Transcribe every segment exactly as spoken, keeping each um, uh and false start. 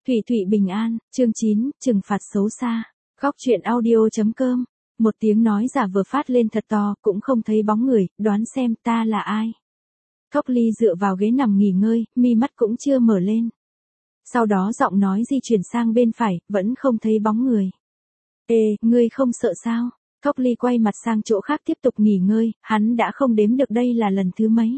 Thủy Thụy bình an, chương chín, trừng phạt xấu xa. Góc truyện audio.com. Một tiếng nói giả vừa phát lên thật to, cũng không thấy bóng người, đoán xem ta là ai. Thốc Ly dựa vào ghế nằm nghỉ ngơi, mi mắt cũng chưa mở lên. Sau đó giọng nói di chuyển sang bên phải, vẫn không thấy bóng người. Ê, ngươi không sợ sao? Thốc Ly quay mặt sang chỗ khác tiếp tục nghỉ ngơi, hắn đã không đếm được đây là lần thứ mấy.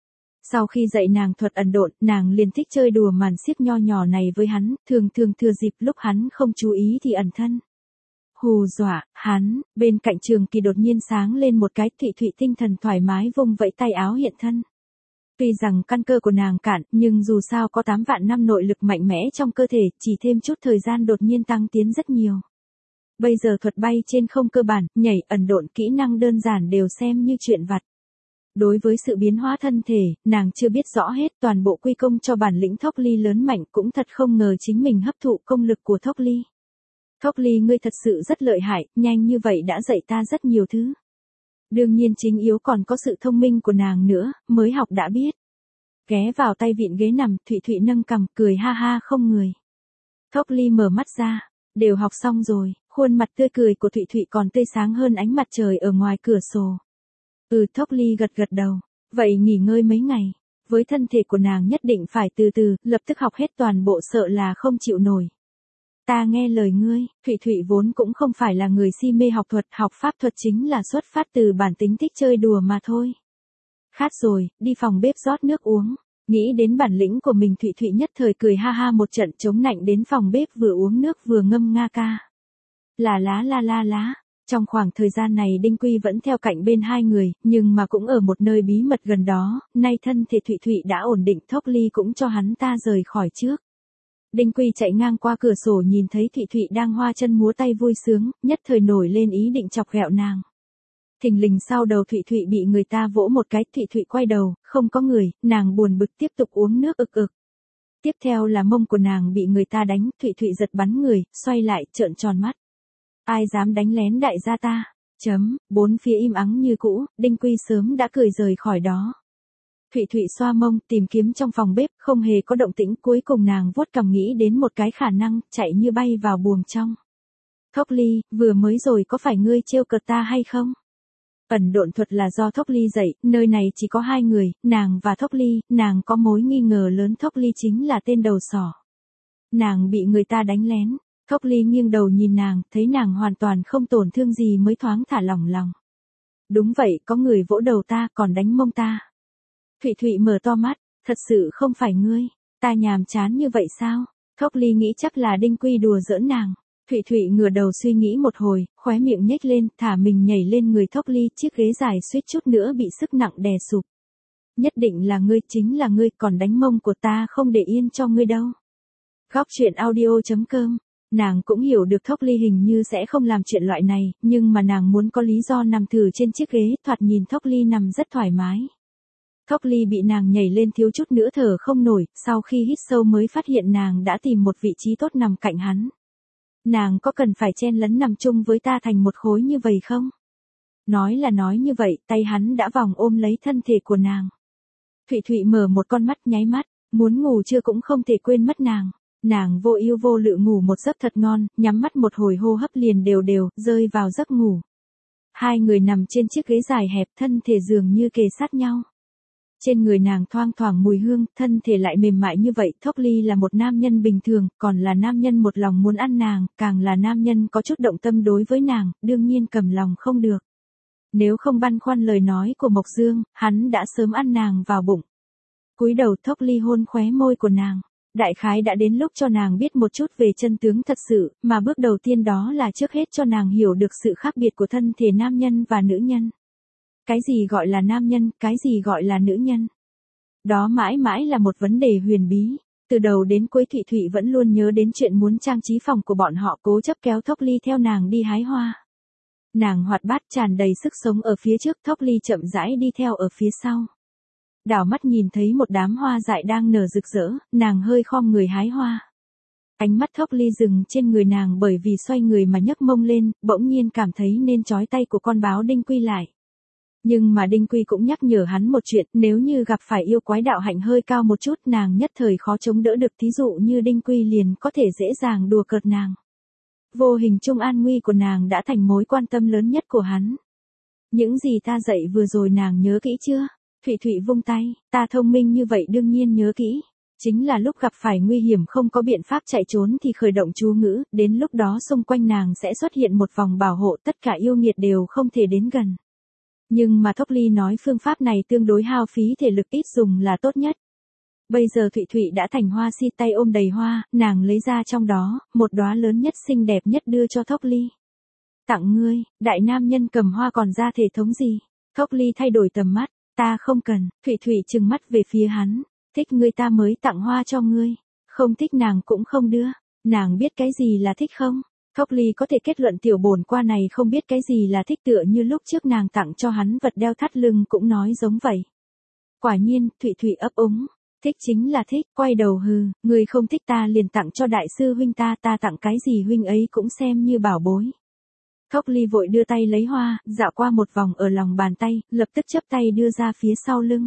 Sau khi dạy nàng thuật ẩn độn, nàng liền thích chơi đùa màn xiết nho nhỏ này với hắn, thường thường thừa dịp lúc hắn không chú ý thì ẩn thân. Hù dọa, hắn, bên cạnh Trường Kỳ đột nhiên sáng lên một cái, Thụy Thụy tinh thần thoải mái vung vẫy tay áo hiện thân. Tuy rằng căn cơ của nàng cạn, nhưng dù sao có tám vạn năm nội lực mạnh mẽ trong cơ thể, chỉ thêm chút thời gian đột nhiên tăng tiến rất nhiều. Bây giờ thuật bay trên không cơ bản, nhảy, ẩn độn, kỹ năng đơn giản đều xem như chuyện vặt. Đối với sự biến hóa thân thể, nàng chưa biết rõ hết, toàn bộ quy công cho bản lĩnh Thốc Ly lớn mạnh, cũng thật không ngờ chính mình hấp thụ công lực của Thốc Ly. Thốc Ly, ngươi thật sự rất lợi hại, nhanh như vậy đã dạy ta rất nhiều thứ. Đương nhiên chính yếu còn có sự thông minh của nàng nữa, mới học đã biết. Ghé vào tay vịn ghế nằm, Thụy Thụy nâng cằm, cười ha ha không người. Thốc Ly mở mắt ra, đều học xong rồi, khuôn mặt tươi cười của Thụy Thụy còn tươi sáng hơn ánh mặt trời ở ngoài cửa sổ. Ừ, Thốc Ly gật gật đầu, vậy nghỉ ngơi mấy ngày, với thân thể của nàng nhất định phải từ từ, lập tức học hết toàn bộ sợ là không chịu nổi. Ta nghe lời ngươi, Thụy Thụy vốn cũng không phải là người si mê học thuật, học pháp thuật chính là xuất phát từ bản tính thích chơi đùa mà thôi. Khát rồi, đi phòng bếp rót nước uống, nghĩ đến bản lĩnh của mình Thụy Thụy nhất thời cười ha ha một trận chống nạnh đến phòng bếp vừa uống nước vừa ngâm nga ca. Là lá la la lá. Trong khoảng thời gian này Đinh Quy vẫn theo cạnh bên hai người, nhưng mà cũng ở một nơi bí mật gần đó, nay thân thể Thụy Thụy đã ổn định, Thốc Ly cũng cho hắn ta rời khỏi trước. Đinh Quy chạy ngang qua cửa sổ nhìn thấy Thụy Thụy đang hoa chân múa tay vui sướng, nhất thời nổi lên ý định chọc ghẹo nàng. Thình lình sau đầu Thụy Thụy bị người ta vỗ một cái, Thụy Thụy quay đầu, không có người, nàng buồn bực tiếp tục uống nước ực ực. Tiếp theo là mông của nàng bị người ta đánh, Thụy Thụy giật bắn người, xoay lại, trợn tròn mắt. Ai dám đánh lén đại gia ta? Chấm, bốn phía im ắng như cũ, Đinh Quy sớm đã cười rời khỏi đó. Thụy Thụy xoa mông, tìm kiếm trong phòng bếp, không hề có động tĩnh, cuối cùng nàng vuốt cằm nghĩ đến một cái khả năng, chạy như bay vào buồng trong. Thốc Ly, vừa mới rồi có phải ngươi trêu cợt ta hay không? Ẩn độn thuật là do Thốc Ly dạy, nơi này chỉ có hai người, nàng và Thốc Ly, nàng có mối nghi ngờ lớn Thốc Ly chính là tên đầu sỏ. Nàng bị người ta đánh lén. Thốc Ly nghiêng đầu nhìn nàng, thấy nàng hoàn toàn không tổn thương gì mới thoáng thả lỏng lòng. Đúng vậy, có người vỗ đầu ta, còn đánh mông ta. Thụy Thụy mở to mắt, thật sự không phải ngươi, ta nhàm chán như vậy sao? Thốc Ly nghĩ chắc là Đinh Quy đùa giỡn nàng. Thụy Thụy ngửa đầu suy nghĩ một hồi, khóe miệng nhếch lên, thả mình nhảy lên người Thốc Ly, chiếc ghế dài suýt chút nữa bị sức nặng đè sụp. Nhất định là ngươi, chính là ngươi, còn đánh mông của ta không để yên cho ngươi đâu. Góc truyện audio.com. Nàng cũng hiểu được Thốc Ly hình như sẽ không làm chuyện loại này, nhưng mà nàng muốn có lý do nằm thử trên chiếc ghế, thoạt nhìn Thốc Ly nằm rất thoải mái. Thốc Ly bị nàng nhảy lên thiếu chút nữa thở không nổi, sau khi hít sâu mới phát hiện nàng đã tìm một vị trí tốt nằm cạnh hắn. Nàng có cần phải chen lấn nằm chung với ta thành một khối như vậy không? Nói là nói như vậy, tay hắn đã vòng ôm lấy thân thể của nàng. Thụy Thụy mở một con mắt nháy mắt, muốn ngủ chưa cũng không thể quên mất nàng. Nàng vô ưu vô lự ngủ một giấc thật ngon, nhắm mắt một hồi hô hấp liền đều đều, rơi vào giấc ngủ. Hai người nằm trên chiếc ghế dài hẹp, thân thể dường như kề sát nhau. Trên người nàng thoang thoảng mùi hương, thân thể lại mềm mại như vậy. Thốc Ly là một nam nhân bình thường, còn là nam nhân một lòng muốn ăn nàng, càng là nam nhân có chút động tâm đối với nàng, đương nhiên cầm lòng không được. Nếu không băn khoăn lời nói của Mộc Dương, hắn đã sớm ăn nàng vào bụng. Cúi đầu Thốc Ly hôn khóe môi của nàng. Đại khái đã đến lúc cho nàng biết một chút về chân tướng thật sự, mà bước đầu tiên đó là trước hết cho nàng hiểu được sự khác biệt của thân thể nam nhân và nữ nhân. Cái gì gọi là nam nhân, cái gì gọi là nữ nhân? Đó mãi mãi là một vấn đề huyền bí. Từ đầu đến cuối Thụy Thụy vẫn luôn nhớ đến chuyện muốn trang trí phòng của bọn họ, cố chấp kéo Thốc Ly theo nàng đi hái hoa. Nàng hoạt bát tràn đầy sức sống ở phía trước, Thốc Ly chậm rãi đi theo ở phía sau. Đảo mắt nhìn thấy một đám hoa dại đang nở rực rỡ, nàng hơi khom người hái hoa. Ánh mắt Thốc Ly dừng trên người nàng bởi vì xoay người mà nhấc mông lên, bỗng nhiên cảm thấy nên trói tay của con báo Đinh Quy lại. Nhưng mà Đinh Quy cũng nhắc nhở hắn một chuyện, nếu như gặp phải yêu quái đạo hạnh hơi cao một chút nàng nhất thời khó chống đỡ được, thí dụ như Đinh Quy liền có thể dễ dàng đùa cợt nàng. Vô hình chung an nguy của nàng đã thành mối quan tâm lớn nhất của hắn. Những gì ta dạy vừa rồi nàng nhớ kỹ chưa? Thụy Thụy vung tay, ta thông minh như vậy đương nhiên nhớ kỹ. Chính là lúc gặp phải nguy hiểm không có biện pháp chạy trốn thì khởi động chú ngữ, đến lúc đó xung quanh nàng sẽ xuất hiện một vòng bảo hộ, tất cả yêu nghiệt đều không thể đến gần. Nhưng mà Thốc Ly nói phương pháp này tương đối hao phí thể lực, ít dùng là tốt nhất. Bây giờ Thụy Thụy đã thành hoa si, tay ôm đầy hoa, nàng lấy ra trong đó, một đóa lớn nhất xinh đẹp nhất đưa cho Thốc Ly. Tặng ngươi, đại nam nhân cầm hoa còn ra thể thống gì? Thốc Ly thay đổi tầm mắt, ta không cần. Thụy Thụy trừng mắt về phía hắn, thích ngươi ta mới tặng hoa cho ngươi, không thích nàng cũng không đưa. Nàng biết cái gì là thích không? Thốc Ly có thể kết luận tiểu bổn qua này không biết cái gì là thích, tựa như lúc trước nàng tặng cho hắn vật đeo thắt lưng cũng nói giống vậy. Quả nhiên, Thụy Thụy ấp úng, thích chính là thích, quay đầu hừ, người không thích ta liền tặng cho đại sư huynh ta, ta tặng cái gì huynh ấy cũng xem như bảo bối. Thốc Ly vội đưa tay lấy hoa, dạo qua một vòng ở lòng bàn tay, lập tức chấp tay đưa ra phía sau lưng.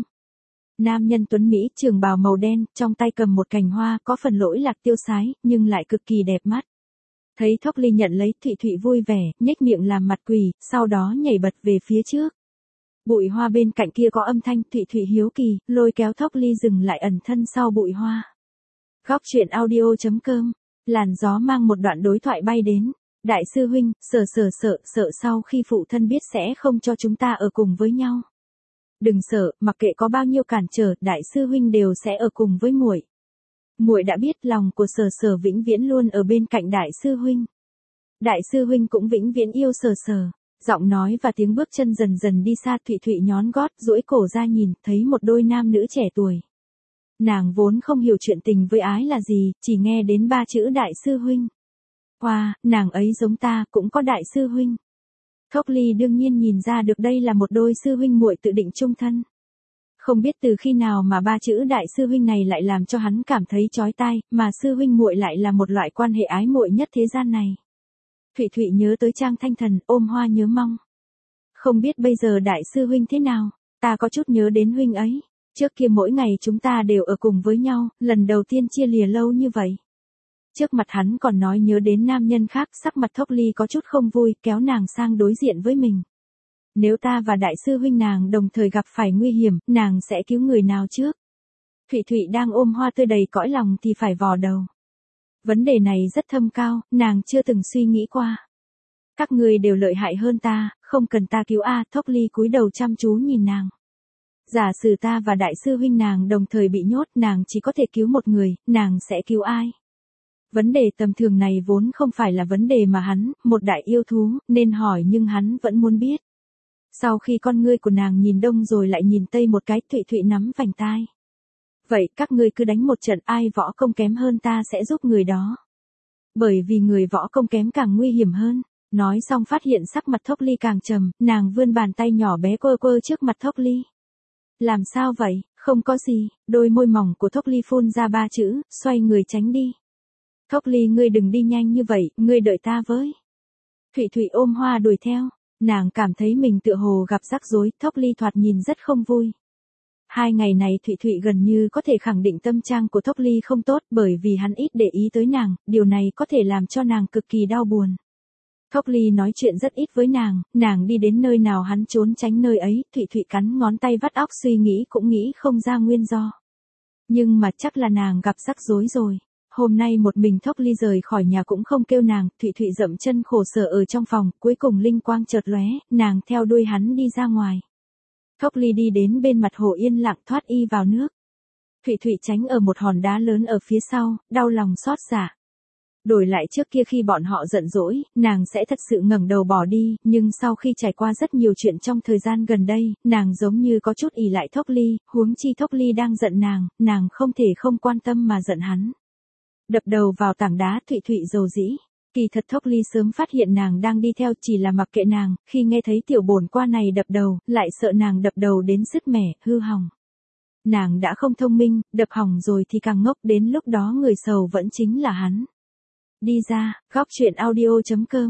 Nam nhân tuấn Mỹ, trường bào màu đen, trong tay cầm một cành hoa, có phần lỗi lạc tiêu sái, nhưng lại cực kỳ đẹp mắt. Thấy Thốc Ly nhận lấy, Thụy Thụy vui vẻ, nhếch miệng làm mặt quỷ, sau đó nhảy bật về phía trước. Bụi hoa bên cạnh kia có âm thanh, Thụy Thụy hiếu kỳ, lôi kéo Thốc Ly dừng lại ẩn thân sau bụi hoa. Góc truyện audio chấm com, làn gió mang một đoạn đối thoại bay đến. Đại sư huynh, sợ sợ sợ, sợ sau khi phụ thân biết sẽ không cho chúng ta ở cùng với nhau. Đừng sợ, mặc kệ có bao nhiêu cản trở, đại sư huynh đều sẽ ở cùng với muội. Muội đã biết lòng của Sở Sở vĩnh viễn luôn ở bên cạnh đại sư huynh. Đại sư huynh cũng vĩnh viễn yêu Sở Sở. Giọng nói và tiếng bước chân dần dần đi xa, Thụy Thụy nhón gót, duỗi cổ ra nhìn, thấy một đôi nam nữ trẻ tuổi. Nàng vốn không hiểu chuyện tình với ái là gì, chỉ nghe đến ba chữ đại sư huynh. Wow, nàng ấy giống ta, cũng có đại sư huynh. Thốc Ly đương nhiên nhìn ra được đây là một đôi sư huynh muội tự định chung thân. Không biết từ khi nào mà ba chữ đại sư huynh này lại làm cho hắn cảm thấy chói tai, mà sư huynh muội lại là một loại quan hệ ái muội nhất thế gian này. Thụy Thụy nhớ tới Trang Thanh Thần, ôm hoa nhớ mong. Không biết bây giờ đại sư huynh thế nào, ta có chút nhớ đến huynh ấy. Trước kia mỗi ngày chúng ta đều ở cùng với nhau, lần đầu tiên chia lìa lâu như vậy. Trước mặt hắn còn nói nhớ đến nam nhân khác, sắc mặt Thốc Ly có chút không vui, kéo nàng sang đối diện với mình. Nếu ta và đại sư huynh nàng đồng thời gặp phải nguy hiểm, nàng sẽ cứu người nào trước? Thụy Thụy đang ôm hoa tươi đầy cõi lòng thì phải vò đầu. Vấn đề này rất thâm cao, nàng chưa từng suy nghĩ qua. Các người đều lợi hại hơn ta, không cần ta cứu a. Thốc Ly cúi đầu chăm chú nhìn nàng. Giả sử ta và đại sư huynh nàng đồng thời bị nhốt, nàng chỉ có thể cứu một người, nàng sẽ cứu ai? Vấn đề tầm thường này vốn không phải là vấn đề mà hắn, một đại yêu thú, nên hỏi, nhưng hắn vẫn muốn biết. Sau khi con ngươi của nàng nhìn đông rồi lại nhìn tây một cái, Thụy Thụy nắm vành tai. Vậy các ngươi cứ đánh một trận, ai võ công kém hơn ta sẽ giúp người đó. Bởi vì người võ công kém càng nguy hiểm hơn. Nói xong phát hiện sắc mặt Thốc Ly càng trầm, nàng vươn bàn tay nhỏ bé quơ quơ trước mặt Thốc Ly. Làm sao vậy, không có gì, đôi môi mỏng của Thốc Ly phun ra ba chữ, xoay người tránh đi. Thốc Ly ngươi đừng đi nhanh như vậy, ngươi đợi ta với. Thụy Thụy ôm hoa đuổi theo, nàng cảm thấy mình tựa hồ gặp rắc rối, Thốc Ly thoạt nhìn rất không vui. Hai ngày này Thụy Thụy gần như có thể khẳng định tâm trạng của Thốc Ly không tốt, bởi vì hắn ít để ý tới nàng, điều này có thể làm cho nàng cực kỳ đau buồn. Thốc Ly nói chuyện rất ít với nàng, nàng đi đến nơi nào hắn trốn tránh nơi ấy, Thụy Thụy cắn ngón tay vắt óc suy nghĩ cũng nghĩ không ra nguyên do. Nhưng mà chắc là nàng gặp rắc rối rồi. Hôm nay một mình Thốc Ly rời khỏi nhà cũng không kêu nàng, Thụy Thụy dậm chân khổ sở ở trong phòng, cuối cùng linh quang chợt lóe, nàng theo đuôi hắn đi ra ngoài. Thốc Ly đi đến bên mặt hồ yên lặng thoát y vào nước. Thụy Thụy tránh ở một hòn đá lớn ở phía sau, đau lòng xót xa. Đổi lại trước kia khi bọn họ giận dỗi, nàng sẽ thật sự ngẩng đầu bỏ đi, nhưng sau khi trải qua rất nhiều chuyện trong thời gian gần đây, nàng giống như có chút ỷ lại Thốc Ly, huống chi Thốc Ly đang giận nàng, nàng không thể không quan tâm mà giận hắn. Đập đầu vào tảng đá, Thụy Thụy dầu dĩ. Kỳ thật Thốc Ly sớm phát hiện nàng đang đi theo, chỉ là mặc kệ nàng, khi nghe thấy tiểu bổn qua này đập đầu, lại sợ nàng đập đầu đến sứt mẻ, hư hỏng. Nàng đã không thông minh, đập hỏng rồi thì càng ngốc, đến lúc đó người sầu vẫn chính là hắn. Đi ra, góc truyện audio chấm com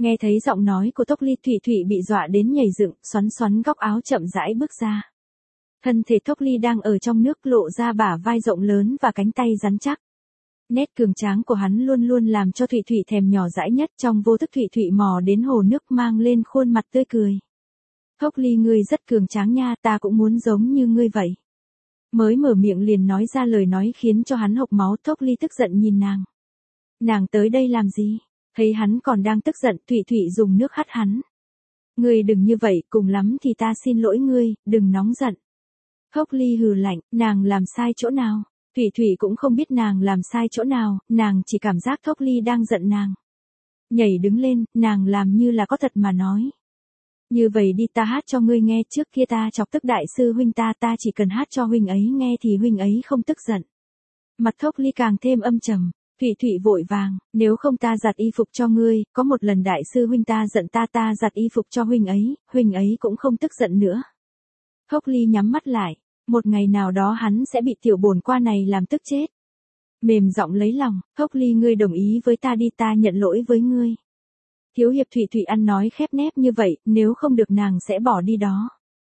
Nghe thấy giọng nói của Tốc Ly, Thụy Thụy bị dọa đến nhảy dựng, xoắn xoắn góc áo chậm rãi bước ra. Thân thể Tốc Ly đang ở trong nước lộ ra bả vai rộng lớn và cánh tay rắn chắc. Nét cường tráng của hắn luôn luôn làm cho Thụy Thụy thèm nhỏ dãi nhất, trong vô thức Thụy Thụy mò đến hồ nước mang lên khuôn mặt tươi cười. Tốc Ly, ngươi rất cường tráng nha, ta cũng muốn giống như ngươi vậy. Mới mở miệng liền nói ra lời nói khiến cho hắn hộc máu. Tốc Ly tức giận nhìn nàng. Nàng tới đây làm gì? Thấy hắn còn đang tức giận, Thụy Thụy dùng nước hắt hắn. Ngươi đừng như vậy, cùng lắm thì ta xin lỗi ngươi, đừng nóng giận. Tốc Ly hừ lạnh, nàng làm sai chỗ nào? Thụy Thụy cũng không biết nàng làm sai chỗ nào, nàng chỉ cảm giác Tốc Ly đang giận nàng. Nhảy đứng lên, nàng làm như là có thật mà nói. Như vậy đi, ta hát cho ngươi nghe, trước kia ta chọc tức đại sư huynh ta, ta chỉ cần hát cho huynh ấy nghe thì huynh ấy không tức giận. Mặt Tốc Ly càng thêm âm trầm. Thụy Thụy vội vàng, nếu không ta giặt y phục cho ngươi, có một lần đại sư huynh ta giận ta, ta giặt y phục cho huynh ấy, huynh ấy cũng không tức giận nữa. Tốc Ly nhắm mắt lại, một ngày nào đó hắn sẽ bị tiểu bổn qua này làm tức chết. Mềm giọng lấy lòng, Tốc Ly, ngươi đồng ý với ta đi, ta nhận lỗi với ngươi. Thiếu hiệp. Thụy Thụy ăn nói khép nép như vậy, nếu không được nàng sẽ bỏ đi đó.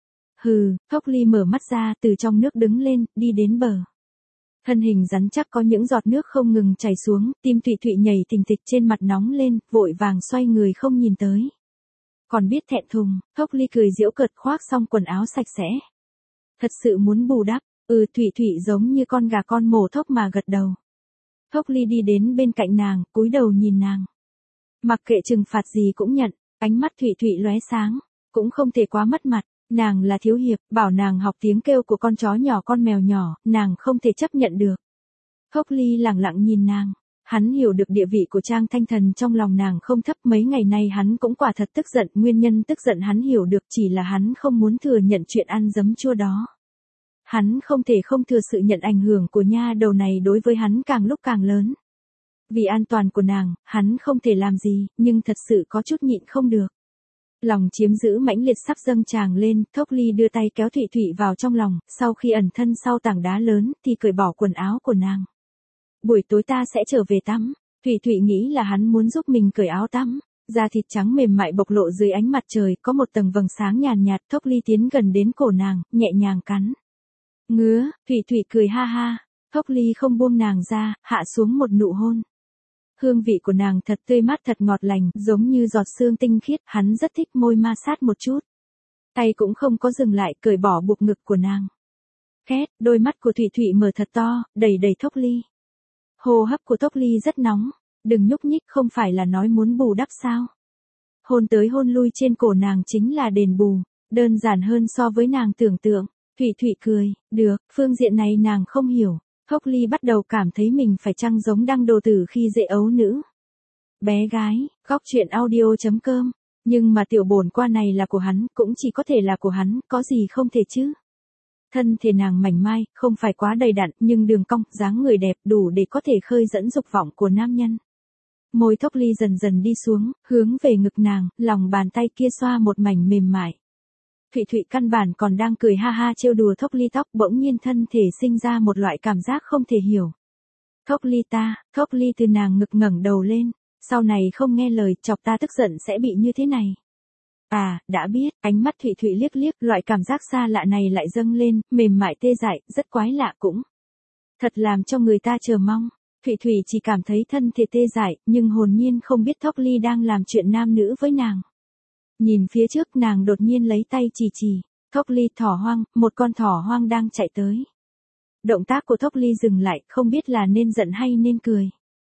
Hừ. Tốc Ly mở mắt ra, từ trong nước đứng lên, đi đến bờ. Thân hình rắn chắc có những giọt nước không ngừng chảy xuống, tim Thụy Thụy nhảy thình thịch, trên mặt nóng lên, vội vàng xoay người không nhìn tới. Còn biết thẹn thùng. Tốc Ly cười giễu cợt, khoác xong quần áo sạch sẽ. Thật sự muốn bù đắp. Ừ. Thụy Thụy giống như con gà con mổ thóc mà gật đầu. Tốc Ly đi đến bên cạnh nàng, cúi đầu nhìn nàng. Mặc kệ trừng phạt gì cũng nhận. Ánh mắt Thụy Thụy lóe sáng, cũng không thể quá mất mặt. Nàng là thiếu hiệp, bảo nàng học tiếng kêu của con chó nhỏ, con mèo nhỏ, nàng không thể chấp nhận được. Tốc Ly lẳng lặng nhìn nàng. Hắn hiểu được địa vị của Trang Thanh Thần trong lòng nàng không thấp, mấy ngày nay hắn cũng quả thật tức giận, nguyên nhân tức giận hắn hiểu được, chỉ là hắn không muốn thừa nhận chuyện ăn giấm chua đó. Hắn không thể không thừa sự nhận ảnh hưởng của nha đầu này đối với hắn càng lúc càng lớn. Vì an toàn của nàng, hắn không thể làm gì, nhưng thật sự có chút nhịn không được. Lòng chiếm giữ mãnh liệt sắp dâng tràng lên, Tốc Ly đưa tay kéo Thụy Thụy vào trong lòng, sau khi ẩn thân sau tảng đá lớn, thì cởi bỏ quần áo của nàng. Buổi tối ta sẽ trở về tắm. Thụy Thụy nghĩ là hắn muốn giúp mình cởi áo tắm. Da thịt trắng mềm mại bộc lộ dưới ánh mặt trời, có một tầng vầng sáng nhàn nhạt. Tốc Ly tiến gần đến cổ nàng, nhẹ nhàng cắn. Ngứa. Thụy Thụy cười ha ha. Tốc Ly không buông nàng ra, hạ xuống một nụ hôn. Hương vị của nàng thật tươi mát, thật ngọt lành, giống như giọt sương tinh khiết, hắn rất thích môi ma sát một chút. Tay cũng không có dừng lại, cởi bỏ buộc ngực của nàng. Khét, đôi mắt của Thụy Thụy mở thật to, đầy đầy Tốc Ly. Hô hấp của Tốc Ly rất nóng, đừng nhúc nhích, không phải là nói muốn bù đắp sao? Hôn tới hôn lui trên cổ nàng chính là đền bù, đơn giản hơn so với nàng tưởng tượng. Thụy Thụy cười, được, phương diện này nàng không hiểu. Tốc Ly bắt đầu cảm thấy mình phải chăng giống đăng đồ tử khi dễ ấu nữ. Bé gái, góc truyện audio chấm com. Nhưng mà tiểu bổn qua này là của hắn, cũng chỉ có thể là của hắn, có gì không thể chứ. Thân thể nàng mảnh mai, không phải quá đầy đặn, nhưng đường cong, dáng người đẹp, đủ để có thể khơi dẫn dục vọng của nam nhân. Môi Tốc Ly dần dần đi xuống, hướng về ngực nàng, lòng bàn tay kia xoa một mảnh mềm mại. Thụy Thụy căn bản còn đang cười ha ha trêu đùa Tốc Ly tóc, bỗng nhiên thân thể sinh ra một loại cảm giác không thể hiểu. Tốc Ly ta, Tốc Ly từ nàng ngực ngẩng đầu lên, sau này không nghe lời, chọc ta tức giận sẽ bị như thế này. À, đã biết. Ánh mắt Thụy Thụy liếc liếc, loại cảm giác xa lạ này lại dâng lên, mềm mại tê dại, rất quái lạ cũng. Thật làm cho người ta chờ mong. Thụy Thụy chỉ cảm thấy thân thể tê dại, nhưng hồn nhiên không biết Tốc Ly đang làm chuyện nam nữ với nàng. Nhìn phía trước, nàng đột nhiên lấy tay chỉ chỉ. Tốc Ly, thỏ hoang, một con thỏ hoang đang chạy tới. Động tác của Tốc Ly dừng lại, không biết là nên giận hay nên cười.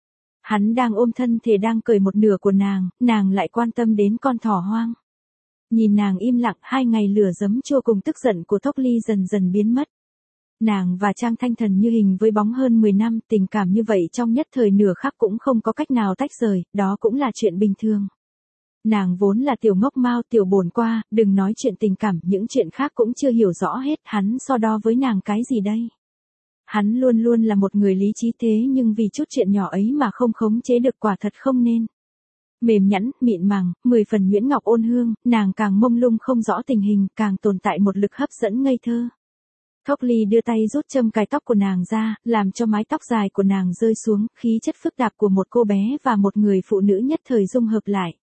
Hắn đang ôm thân thể đang cởi một nửa của nàng, nàng lại quan tâm đến con thỏ hoang. Nhìn nàng im lặng, hai ngày lửa giấm chua cùng tức giận của Tốc Ly dần dần biến mất. Nàng và Trang Thanh Thần như hình với bóng hơn mười năm, tình cảm như vậy trong nhất thời nửa khắc cũng không có cách nào tách rời, đó cũng là chuyện bình thường. Nàng vốn là tiểu ngốc mao, tiểu bổn qua, đừng nói chuyện tình cảm, những chuyện khác cũng chưa hiểu rõ hết, hắn so đo với nàng cái gì đây? Hắn luôn luôn là một người lý trí, thế nhưng vì chút chuyện nhỏ ấy mà không khống chế được, quả thật không nên. Mềm nhẵn, mịn màng, mười phần nhuyễn ngọc ôn hương, nàng càng mông lung không rõ tình hình, càng tồn tại một lực hấp dẫn ngây thơ. Tốc Ly đưa tay rút châm cài tóc của nàng ra, làm cho mái tóc dài của nàng rơi xuống, khí chất phức tạp của một cô bé và một người phụ nữ nhất thời dung hợp lại.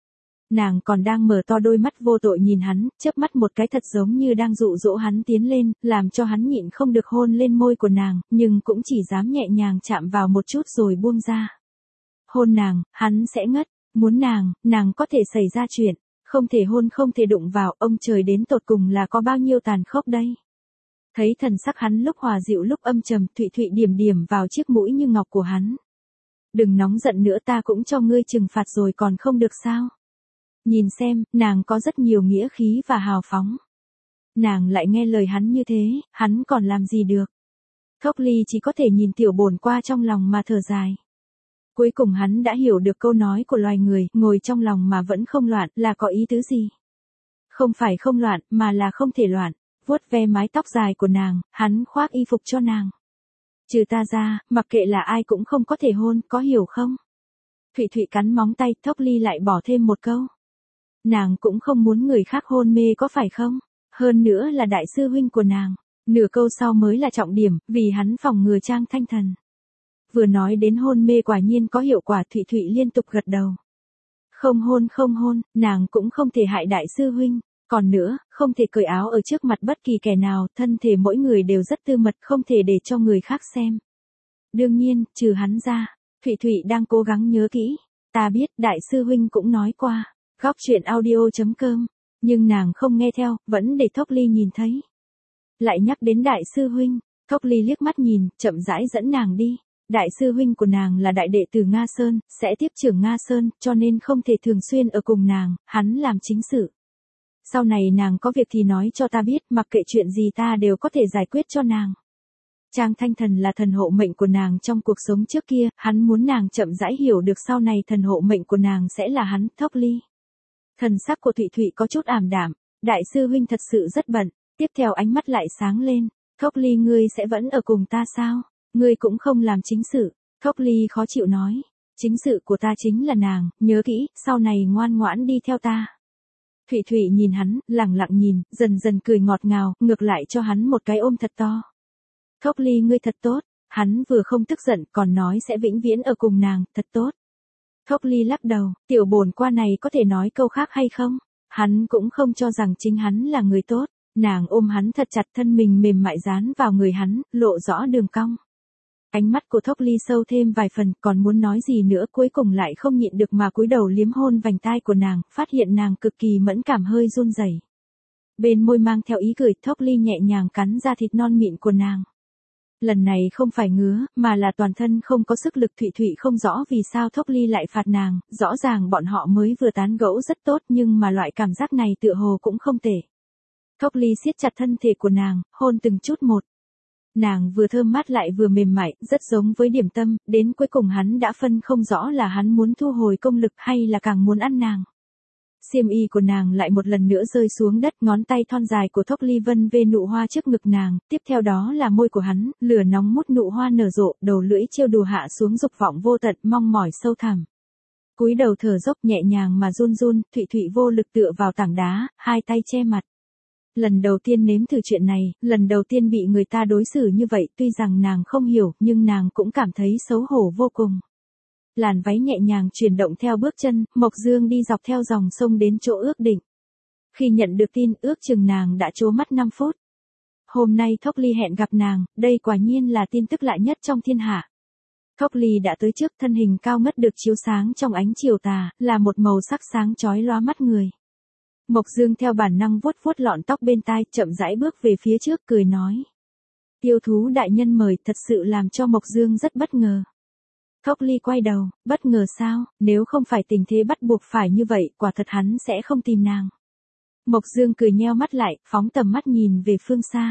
Nàng còn đang mở to đôi mắt vô tội nhìn hắn, chớp mắt một cái thật giống như đang dụ dỗ hắn tiến lên, làm cho hắn nhịn không được hôn lên môi của nàng, nhưng cũng chỉ dám nhẹ nhàng chạm vào một chút rồi buông ra. Hôn nàng, hắn sẽ ngất, muốn nàng, nàng có thể xảy ra chuyện, không thể hôn không thể đụng vào, ông trời đến tột cùng là có bao nhiêu tàn khốc đây. Thấy thần sắc hắn lúc hòa dịu lúc âm trầm, Thụy Thụy điểm điểm vào chiếc mũi như ngọc của hắn. Đừng nóng giận nữa, ta cũng cho ngươi trừng phạt rồi còn không được sao? Nhìn xem, nàng có rất nhiều nghĩa khí và hào phóng. Nàng lại nghe lời hắn như thế, hắn còn làm gì được. Thốc Ly chỉ có thể nhìn tiểu bổn qua trong lòng mà thở dài. Cuối cùng hắn đã hiểu được câu nói của loài người, ngồi trong lòng mà vẫn không loạn, là có ý tứ gì. Không phải không loạn, mà là không thể loạn. Vuốt ve mái tóc dài của nàng, hắn khoác y phục cho nàng. Trừ ta ra, mặc kệ là ai cũng không có thể hôn, có hiểu không? Thụy Thụy cắn móng tay, Thốc Ly lại bỏ thêm một câu. Nàng cũng không muốn người khác hôn mê có phải không? Hơn nữa là đại sư huynh của nàng. Nửa câu sau mới là trọng điểm, vì hắn phòng ngừa Trang Thanh Thần. Vừa nói đến hôn mê quả nhiên có hiệu quả, Thụy Thụy liên tục gật đầu. Không hôn không hôn, nàng cũng không thể hại đại sư huynh. Còn nữa, không thể cởi áo ở trước mặt bất kỳ kẻ nào, thân thể mỗi người đều rất tư mật, không thể để cho người khác xem. Đương nhiên, trừ hắn ra, Thụy Thụy đang cố gắng nhớ kỹ. Ta biết, đại sư huynh cũng nói qua. Góc truyện audio chấm com, nhưng nàng không nghe theo, vẫn để Thốc Ly nhìn thấy. Lại nhắc đến đại sư huynh, Thốc Ly liếc mắt nhìn, chậm rãi dẫn nàng đi. Đại sư huynh của nàng là đại đệ tử Nga Sơn, sẽ tiếp trưởng Nga Sơn, cho nên không thể thường xuyên ở cùng nàng, hắn làm chính sự. Sau này nàng có việc thì nói cho ta biết, mặc kệ chuyện gì ta đều có thể giải quyết cho nàng. Trang Thanh Thần là thần hộ mệnh của nàng trong cuộc sống trước kia, hắn muốn nàng chậm rãi hiểu được sau này thần hộ mệnh của nàng sẽ là hắn, Thốc Ly. Thần sắc của Thụy Thụy có chút ảm đạm, đại sư huynh thật sự rất bận, tiếp theo ánh mắt lại sáng lên, Thốc Ly ngươi sẽ vẫn ở cùng ta sao, ngươi cũng không làm chính sự, Thốc Ly khó chịu nói, chính sự của ta chính là nàng, nhớ kỹ, sau này ngoan ngoãn đi theo ta. Thụy Thụy nhìn hắn, lẳng lặng nhìn, dần dần cười ngọt ngào, ngược lại cho hắn một cái ôm thật to. Thốc Ly ngươi thật tốt, hắn vừa không tức giận còn nói sẽ vĩnh viễn ở cùng nàng, thật tốt. Thốc Ly lắc đầu, tiểu bổn qua này có thể nói câu khác hay không? Hắn cũng không cho rằng chính hắn là người tốt, nàng ôm hắn thật chặt, thân mình mềm mại dán vào người hắn, lộ rõ đường cong. Ánh mắt của Thốc Ly sâu thêm vài phần, còn muốn nói gì nữa cuối cùng lại không nhịn được mà cúi đầu liếm hôn vành tai của nàng, phát hiện nàng cực kỳ mẫn cảm hơi run rẩy. Bên môi mang theo ý cười, Thốc Ly nhẹ nhàng cắn da thịt non mịn của nàng. Lần này không phải ngứa, mà là toàn thân không có sức lực. Thụy Thụy không rõ vì sao Thốc Ly lại phạt nàng, rõ ràng bọn họ mới vừa tán gẫu rất tốt nhưng mà loại cảm giác này tựa hồ cũng không tệ. Thốc Ly siết chặt thân thể của nàng, hôn từng chút một. Nàng vừa thơm mát lại vừa mềm mại, rất giống với điểm tâm, đến cuối cùng hắn đã phân không rõ là hắn muốn thu hồi công lực hay là càng muốn ăn nàng. Xiêm y của nàng lại một lần nữa rơi xuống đất, ngón tay thon dài của Thốc Ly vân về nụ hoa trước ngực nàng, tiếp theo đó là môi của hắn, lửa nóng mút nụ hoa nở rộ, đầu lưỡi trêu đùa hạ xuống dục vọng vô tận, mong mỏi sâu thẳm. Cúi đầu thở dốc nhẹ nhàng mà run run, Thụy Thụy vô lực tựa vào tảng đá, hai tay che mặt. Lần đầu tiên nếm thử chuyện này, lần đầu tiên bị người ta đối xử như vậy, tuy rằng nàng không hiểu, nhưng nàng cũng cảm thấy xấu hổ vô cùng. Làn váy nhẹ nhàng chuyển động theo bước chân, Mộc Dương đi dọc theo dòng sông đến chỗ ước định. Khi nhận được tin, ước chừng nàng đã trố mắt năm phút. Hôm nay Thốc Ly hẹn gặp nàng, đây quả nhiên là tin tức lạ nhất trong thiên hạ. Thốc Ly đã tới trước, thân hình cao ngất được chiếu sáng trong ánh chiều tà, là một màu sắc sáng chói lóa mắt người. Mộc Dương theo bản năng vuốt vuốt lọn tóc bên tai, chậm rãi bước về phía trước, cười nói. Tiêu thú đại nhân mời, thật sự làm cho Mộc Dương rất bất ngờ. Thốc Ly quay đầu, bất ngờ sao, nếu không phải tình thế bắt buộc phải như vậy, quả thật hắn sẽ không tìm nàng. Mộc Dương cười nheo mắt lại, phóng tầm mắt nhìn về phương xa.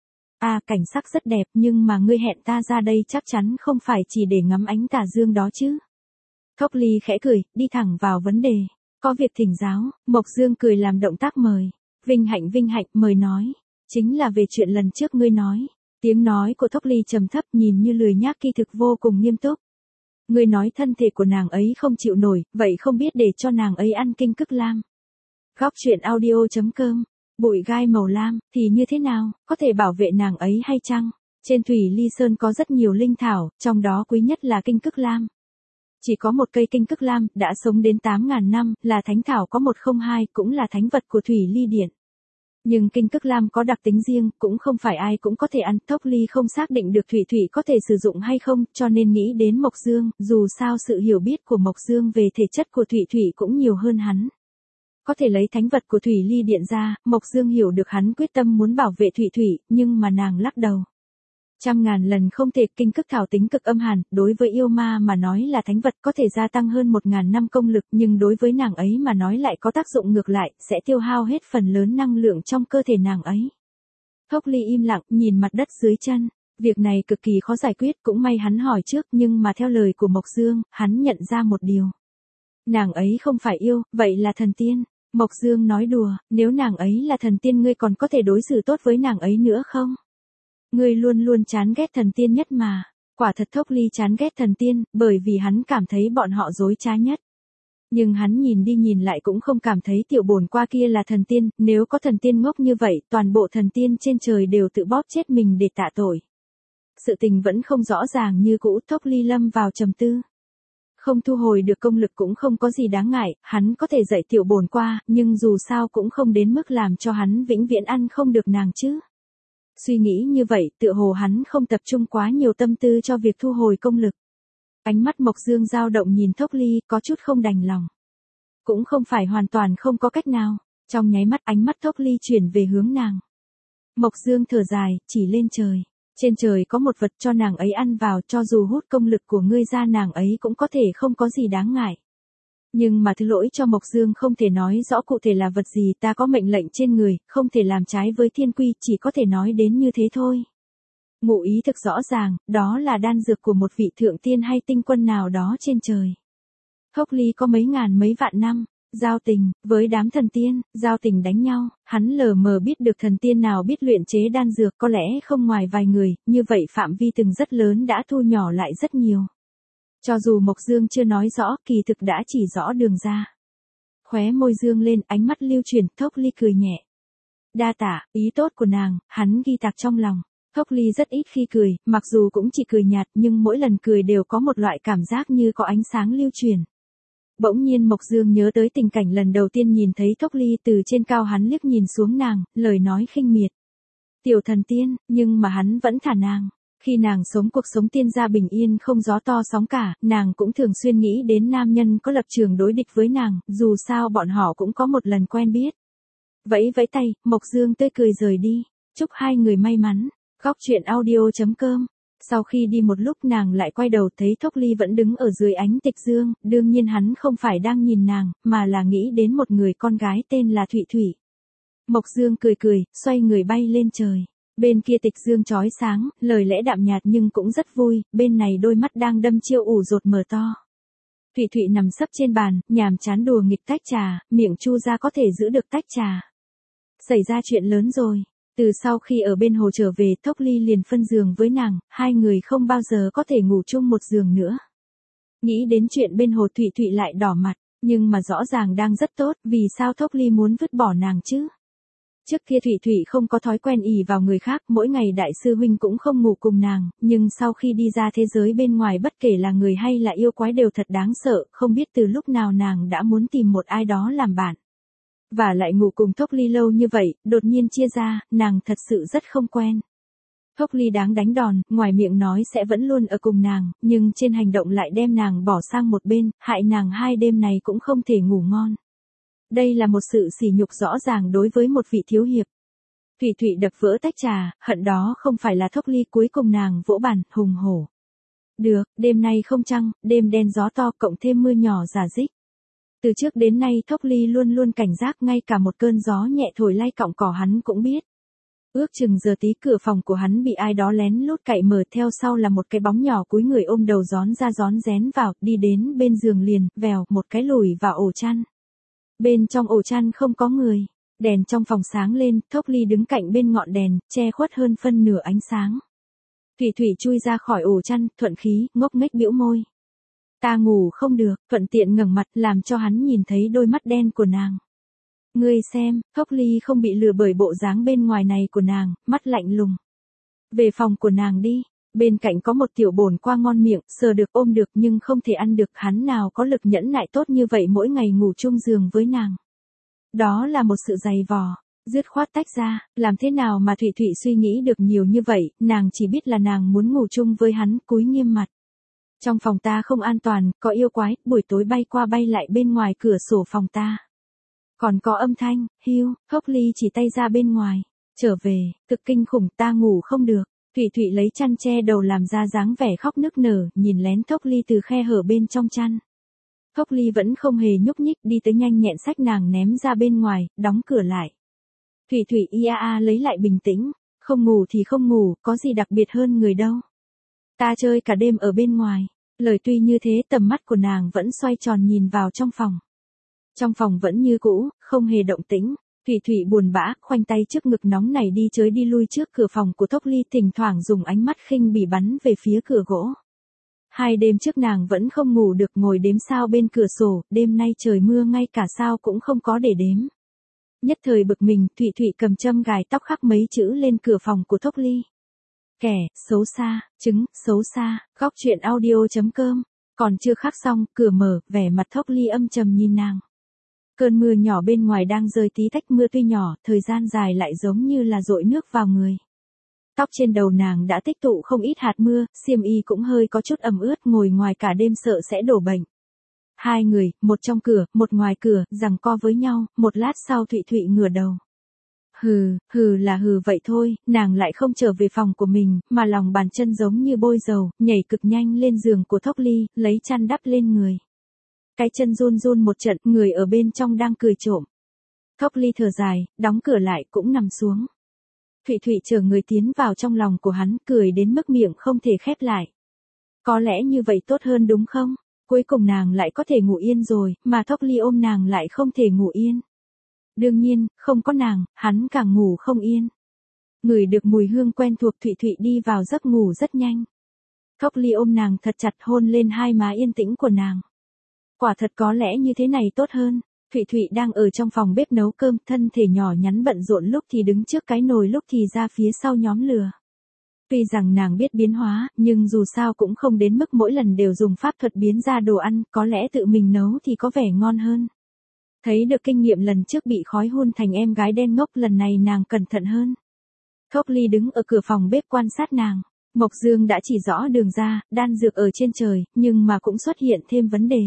À, cảnh sắc rất đẹp, nhưng mà ngươi hẹn ta ra đây chắc chắn không phải chỉ để ngắm ánh tà dương đó chứ. Thốc Ly khẽ cười, đi thẳng vào vấn đề. Có việc thỉnh giáo, Mộc Dương cười làm động tác mời. Vinh hạnh vinh hạnh, mời nói. Chính là về chuyện lần trước ngươi nói. Tiếng nói của Thốc Ly trầm thấp, nhìn như lười nhác kỳ thực vô cùng nghiêm túc. Ngươi nói thân thể của nàng ấy không chịu nổi, vậy không biết để cho nàng ấy ăn kinh cức lam. Góc truyện audio chấm com, bụi gai màu lam, thì như thế nào, có thể bảo vệ nàng ấy hay chăng? Trên Thủy Ly Sơn có rất nhiều linh thảo, trong đó quý nhất là kinh cức lam. Chỉ có một cây kinh cức lam, đã sống đến tám ngàn năm, là thánh thảo có một không hai, cũng là thánh vật của Thủy Ly Điện. Nhưng kinh cức lam có đặc tính riêng, cũng không phải ai cũng có thể ăn. Thốc Ly không xác định được Thủy Thủy có thể sử dụng hay không, cho nên nghĩ đến Mộc Dương, dù sao sự hiểu biết của Mộc Dương về thể chất của Thủy Thủy cũng nhiều hơn hắn. Có thể lấy thánh vật của Thủy Ly Điện ra, Mộc Dương hiểu được hắn quyết tâm muốn bảo vệ Thủy Thủy, nhưng mà nàng lắc đầu. Trăm ngàn lần không thể. Kinh cức thảo tính cực âm hàn, đối với yêu ma mà nói là thánh vật có thể gia tăng hơn một ngàn năm công lực, nhưng đối với nàng ấy mà nói lại có tác dụng ngược lại, sẽ tiêu hao hết phần lớn năng lượng trong cơ thể nàng ấy. Thốc Ly im lặng, nhìn mặt đất dưới chân. Việc này cực kỳ khó giải quyết, cũng may hắn hỏi trước, nhưng mà theo lời của Mộc Dương, hắn nhận ra một điều. Nàng ấy không phải yêu, vậy là thần tiên. Mộc Dương nói đùa, nếu nàng ấy là thần tiên ngươi còn có thể đối xử tốt với nàng ấy nữa không? Ngươi luôn luôn chán ghét thần tiên nhất mà. Quả thật Thốc Ly chán ghét thần tiên, bởi vì hắn cảm thấy bọn họ dối trá nhất. Nhưng hắn nhìn đi nhìn lại cũng không cảm thấy tiểu bổn qua kia là thần tiên, nếu có thần tiên ngốc như vậy, toàn bộ thần tiên trên trời đều tự bóp chết mình để tạ tội. Sự tình vẫn không rõ ràng như cũ. Thốc Ly lâm vào trầm tư. Không thu hồi được công lực cũng không có gì đáng ngại, hắn có thể dạy tiểu bổn qua, nhưng dù sao cũng không đến mức làm cho hắn vĩnh viễn ăn không được nàng chứ. Suy nghĩ như vậy, tựa hồ hắn không tập trung quá nhiều tâm tư cho việc thu hồi công lực. Ánh mắt Mộc Dương dao động nhìn Thốc Ly, có chút không đành lòng. Cũng không phải hoàn toàn không có cách nào. Trong nháy mắt ánh mắt Thốc Ly chuyển về hướng nàng. Mộc Dương thở dài, chỉ lên trời. Trên trời có một vật cho nàng ấy ăn vào, cho dù hút công lực của ngươi ra nàng ấy cũng có thể không có gì đáng ngại. Nhưng mà thứ lỗi cho Mộc Dương không thể nói rõ cụ thể là vật gì, ta có mệnh lệnh trên người, không thể làm trái với thiên quy, chỉ có thể nói đến như thế thôi. Ngụ ý thực rõ ràng, đó là đan dược của một vị thượng tiên hay tinh quân nào đó trên trời. Thốc Ly có mấy ngàn mấy vạn năm, giao tình, với đám thần tiên, giao tình đánh nhau, hắn lờ mờ biết được thần tiên nào biết luyện chế đan dược có lẽ không ngoài vài người, như vậy phạm vi từng rất lớn đã thu nhỏ lại rất nhiều. Cho dù Mộc Dương chưa nói rõ, kỳ thực đã chỉ rõ đường ra. Khóe môi Dương lên, ánh mắt lưu chuyển, Thốc Ly cười nhẹ. Đa tạ, ý tốt của nàng, hắn ghi tạc trong lòng. Thốc Ly rất ít khi cười, mặc dù cũng chỉ cười nhạt nhưng mỗi lần cười đều có một loại cảm giác như có ánh sáng lưu truyền. Bỗng nhiên Mộc Dương nhớ tới tình cảnh lần đầu tiên nhìn thấy Thốc Ly, từ trên cao hắn liếc nhìn xuống nàng, lời nói khinh miệt. Tiểu thần tiên, nhưng mà hắn vẫn thả nàng. Khi nàng sống cuộc sống tiên gia bình yên không gió to sóng cả, nàng cũng thường xuyên nghĩ đến nam nhân có lập trường đối địch với nàng, dù sao bọn họ cũng có một lần quen biết. Vẫy vẫy tay, Mộc Dương tươi cười rời đi. Chúc hai người may mắn. Góc truyện audio chấm com. Sau khi đi một lúc nàng lại quay đầu thấy Thốc Ly vẫn đứng ở dưới ánh tịch dương, đương nhiên hắn không phải đang nhìn nàng, mà là nghĩ đến một người con gái tên là Thủy Thủy. Mộc Dương cười cười, xoay người bay lên trời. Bên kia tịch dương chói sáng, lời lẽ đạm nhạt nhưng cũng rất vui, bên này đôi mắt đang đâm chiêu ủ rột mở to. Thủy Thủy nằm sấp trên bàn, nhàm chán đùa nghịch tách trà, miệng chu ra có thể giữ được tách trà. Xảy ra chuyện lớn rồi. Từ sau khi ở bên hồ trở về, Thốc Ly liền phân giường với nàng, hai người không bao giờ có thể ngủ chung một giường nữa. Nghĩ đến chuyện bên hồ, Thủy Thủy lại đỏ mặt, nhưng mà rõ ràng đang rất tốt, vì sao Thốc Ly muốn vứt bỏ nàng chứ? Trước kia Thủy Thủy không có thói quen ỷ vào người khác, mỗi ngày đại sư huynh cũng không ngủ cùng nàng, nhưng sau khi đi ra thế giới bên ngoài bất kể là người hay là yêu quái đều thật đáng sợ, không biết từ lúc nào nàng đã muốn tìm một ai đó làm bạn. Và lại ngủ cùng Thốc Ly lâu như vậy, đột nhiên chia ra, nàng thật sự rất không quen. Thốc Ly đáng đánh đòn, ngoài miệng nói sẽ vẫn luôn ở cùng nàng, nhưng trên hành động lại đem nàng bỏ sang một bên, hại nàng hai đêm này cũng không thể ngủ ngon. Đây là một sự sỉ nhục rõ ràng đối với một vị thiếu hiệp. Thủy Thủy đập vỡ tách trà, hận đó không phải là Thốc Ly, cuối cùng nàng vỗ bàn, hùng hổ. Được, đêm nay không trăng, đêm đen gió to cộng thêm mưa nhỏ rả rích. Từ trước đến nay Thốc Ly luôn luôn cảnh giác, ngay cả một cơn gió nhẹ thổi lay cọng cỏ hắn cũng biết. Ước chừng giờ tí cửa phòng của hắn bị ai đó lén lút cậy mở, theo sau là một cái bóng nhỏ cúi người ôm đầu gión ra gión rén vào, đi đến bên giường liền, vèo, một cái lùi vào ổ chăn. Bên trong ổ chăn không có người, đèn trong phòng sáng lên, Thốc Ly đứng cạnh bên ngọn đèn, che khuất hơn phân nửa ánh sáng. Thủy Thủy chui ra khỏi ổ chăn, thuận khí, ngốc nghếch bĩu môi. Ta ngủ không được, thuận tiện ngẩng mặt, làm cho hắn nhìn thấy đôi mắt đen của nàng. Ngươi xem, Thốc Ly không bị lừa bởi bộ dáng bên ngoài này của nàng, mắt lạnh lùng. Về phòng của nàng đi. Bên cạnh có một tiểu bổn qua ngon miệng, sờ được ôm được nhưng không thể ăn được, hắn nào có lực nhẫn nại tốt như vậy mỗi ngày ngủ chung giường với nàng. Đó là một sự dày vò, dứt khoát tách ra, làm thế nào mà Thụy Thụy suy nghĩ được nhiều như vậy, nàng chỉ biết là nàng muốn ngủ chung với hắn, cúi nghiêm mặt. Trong phòng ta không an toàn, có yêu quái, buổi tối bay qua bay lại bên ngoài cửa sổ phòng ta. Còn có âm thanh, hiu, Hốc Ly chỉ tay ra bên ngoài. Trở về, cực kinh khủng, ta ngủ không được. Thụy Thụy lấy chăn che đầu làm ra dáng vẻ khóc nức nở, nhìn lén Hốc Ly từ khe hở bên trong chăn. Hốc Ly vẫn không hề nhúc nhích, đi tới nhanh nhẹn xách nàng ném ra bên ngoài, đóng cửa lại. Thụy Thụy ia a lấy lại bình tĩnh, không ngủ thì không ngủ, có gì đặc biệt hơn người đâu. Ta chơi cả đêm ở bên ngoài. Lời tuy như thế, tầm mắt của nàng vẫn xoay tròn nhìn vào trong phòng. Trong phòng vẫn như cũ, không hề động tĩnh. Thụy Thụy buồn bã, khoanh tay trước ngực nóng này đi chới đi lui trước cửa phòng của Hốc Ly, thỉnh thoảng dùng ánh mắt khinh bỉ bắn về phía cửa gỗ. Hai đêm trước nàng vẫn không ngủ được, ngồi đếm sao bên cửa sổ, đêm nay trời mưa ngay cả sao cũng không có để đếm. Nhất thời bực mình, Thụy Thụy cầm châm gài tóc khắc mấy chữ lên cửa phòng của Hốc Ly. Kẻ, xấu xa, trứng, xấu xa, góc truyện audio chấm com. Còn chưa khắc xong, cửa mở, vẻ mặt Hốc Ly âm trầm nhìn nàng. Cơn mưa nhỏ bên ngoài đang rơi tí tách, mưa tuy nhỏ, thời gian dài lại giống như là dội nước vào người. Tóc trên đầu nàng đã tích tụ không ít hạt mưa, xiêm y cũng hơi có chút ẩm ướt, ngồi ngoài cả đêm sợ sẽ đổ bệnh. Hai người, một trong cửa, một ngoài cửa, giằng co với nhau, một lát sau Thụy Thụy ngửa đầu. Hừ, hừ là hừ vậy thôi, nàng lại không trở về phòng của mình, mà lòng bàn chân giống như bôi dầu, nhảy cực nhanh lên giường của Hốc Ly, lấy chăn đắp lên người. Cái chân run run một trận, người ở bên trong đang cười trộm. Hốc Ly thở dài, đóng cửa lại cũng nằm xuống. Thụy Thụy chờ người tiến vào trong lòng của hắn, cười đến mức miệng không thể khép lại. Có lẽ như vậy tốt hơn đúng không? Cuối cùng nàng lại có thể ngủ yên rồi, mà Hốc Ly ôm nàng lại không thể ngủ yên. Đương nhiên, không có nàng, hắn càng ngủ không yên. Ngửi được mùi hương quen thuộc, Thụy Thụy đi vào giấc ngủ rất nhanh. Hốc Ly ôm nàng thật chặt, hôn lên hai má yên tĩnh của nàng. Quả thật có lẽ như thế này tốt hơn. Thụy Thụy đang ở trong phòng bếp nấu cơm, thân thể nhỏ nhắn bận rộn, lúc thì đứng trước cái nồi, lúc thì ra phía sau nhóm lửa. Tuy rằng nàng biết biến hóa, nhưng dù sao cũng không đến mức mỗi lần đều dùng pháp thuật biến ra đồ ăn, có lẽ tự mình nấu thì có vẻ ngon hơn. Thấy được kinh nghiệm lần trước bị khói hun thành em gái đen ngốc, lần này nàng cẩn thận hơn. Hốc Ly đứng ở cửa phòng bếp quan sát nàng. Mộc Dương đã chỉ rõ đường ra, đan dược ở trên trời, nhưng mà cũng xuất hiện thêm vấn đề.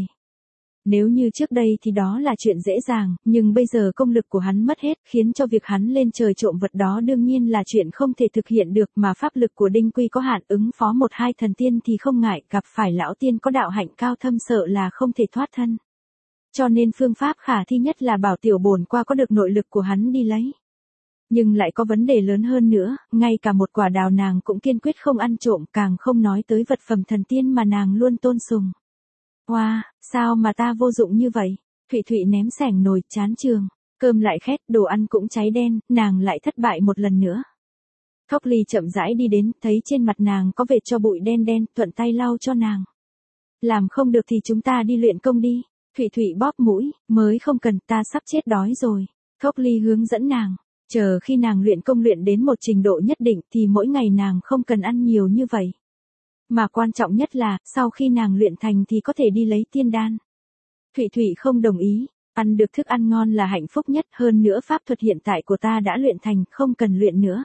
Nếu như trước đây thì đó là chuyện dễ dàng, nhưng bây giờ công lực của hắn mất hết, khiến cho việc hắn lên trời trộm vật đó đương nhiên là chuyện không thể thực hiện được, mà pháp lực của Đinh Quy có hạn, ứng phó một hai thần tiên thì không ngại, gặp phải lão tiên có đạo hạnh cao thâm sợ là không thể thoát thân. Cho nên phương pháp khả thi nhất là bảo tiểu bổn qua có được nội lực của hắn đi lấy. Nhưng lại có vấn đề lớn hơn nữa, ngay cả một quả đào nàng cũng kiên quyết không ăn trộm, càng không nói tới vật phẩm thần tiên mà nàng luôn tôn sùng. Wow, sao mà ta vô dụng như vậy? Thụy Thụy ném sẻng nồi, chán trường. Cơm lại khét, đồ ăn cũng cháy đen, nàng lại thất bại một lần nữa. Hốc Ly chậm rãi đi đến, thấy trên mặt nàng có vệt cho bụi đen đen, thuận tay lau cho nàng. Làm không được thì chúng ta đi luyện công đi. Thụy Thụy bóp mũi, mới không cần, ta sắp chết đói rồi. Hốc Ly hướng dẫn nàng. Chờ khi nàng luyện công luyện đến một trình độ nhất định thì mỗi ngày nàng không cần ăn nhiều như vậy. Mà quan trọng nhất là, sau khi nàng luyện thành thì có thể đi lấy tiên đan. Thụy Thụy không đồng ý, ăn được thức ăn ngon là hạnh phúc nhất, hơn nữa pháp thuật hiện tại của ta đã luyện thành, không cần luyện nữa.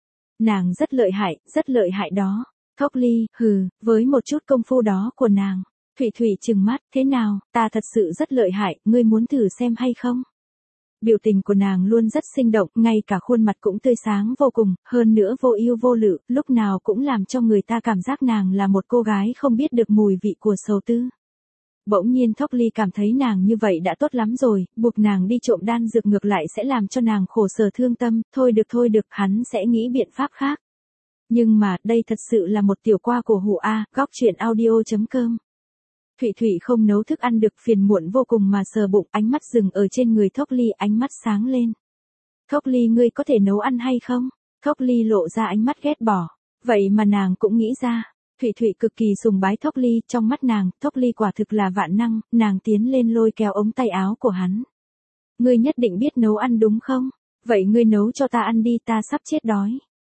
Nàng rất lợi hại, rất lợi hại đó. Hốc Ly, hừ, với một chút công phu đó của nàng. Thụy Thụy trừng mắt, thế nào, ta thật sự rất lợi hại, ngươi muốn thử xem hay không? Biểu tình của nàng luôn rất sinh động, ngay cả khuôn mặt cũng tươi sáng vô cùng, hơn nữa vô ưu vô lự, lúc nào cũng làm cho người ta cảm giác nàng là một cô gái không biết được mùi vị của sầu tư. Bỗng nhiên Hốc Ly cảm thấy nàng như vậy đã tốt lắm rồi, buộc nàng đi trộm đan dược ngược lại sẽ làm cho nàng khổ sở thương tâm, thôi được thôi được, hắn sẽ nghĩ biện pháp khác. Nhưng mà, đây thật sự là một tiểu qua của hủ A, góc truyện audio chấm com. Thụy Thụy không nấu thức ăn được, phiền muộn vô cùng mà sờ bụng, ánh mắt dừng ở trên người Hốc Ly, ánh mắt sáng lên. Hốc Ly, ngươi có thể nấu ăn hay không? Hốc Ly lộ ra ánh mắt ghét bỏ. Vậy mà nàng cũng nghĩ ra. Thụy Thụy cực kỳ sùng bái Hốc Ly, trong mắt nàng, Hốc Ly quả thực là vạn năng, nàng tiến lên lôi kéo ống tay áo của hắn. Ngươi nhất định biết nấu ăn đúng không? Vậy ngươi nấu cho ta ăn đi, ta sắp chết đói.